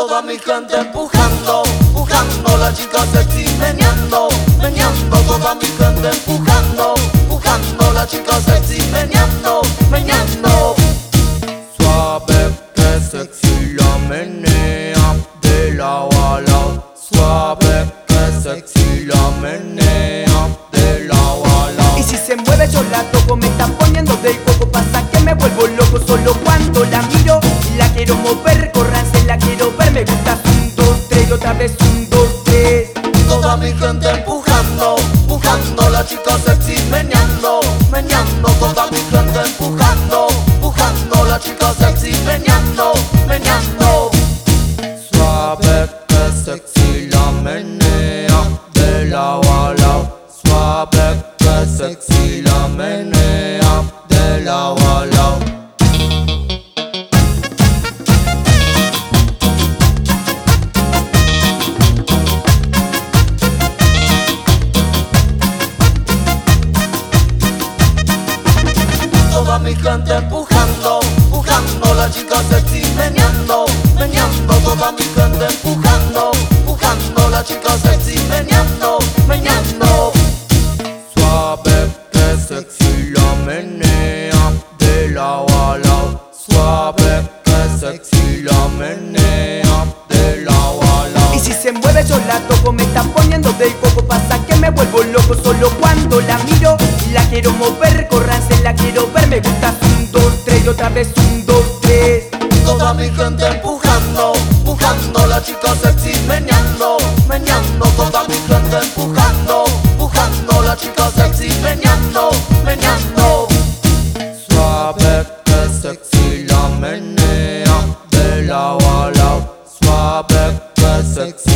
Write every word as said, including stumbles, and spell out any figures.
Toda mi gente empujando, empujando, la chica sexy meneando, meneando. Toda mi gente empujando, empujando, la chica sexy meneando, meneando. Suave que sexy la menea de lado a lado. Suave que sexy la menea de lado a lado. Y si se mueve yo la toco, me está poniendo del coco. Pasa que me vuelvo loco solo cuando la miro. La quiero mover, corranse, la quiero ver. Me gusta un, dos, tres y otra vez un, dos, tres. Toda mi gente empujando, empujando, la chica sexy meneando, meneando. Toda mi gente empujando, empujando, la chica sexy meneando, meneando. Suave que sexy la menea de lado a lado. Suave que sexy la menea de lado a lado. Toda mi gente empujando, empujando, la chica sexy meneando, meneando. Toda mi gente empujando, empujando, la chica sexy meneando, meneando. Suave que sexy la menea de lado a lado. Suave que sexy la menea de lado a lado. Y si se mueve yo la toco, me está poniendo del coco. Pasa que me vuelvo loco solo cuando la miro. La quiero mover, corranse, la quiero ver. Me gusta un, dos, tres y otra vez un, dos, tres. Toda mi gente empujando, empujando, la chica sexy meneando, meneando. Toda mi gente empujando, empujando, la chica sexy meneando, meneando. Suave que sexy la menea de lado a lado. Suave que sexy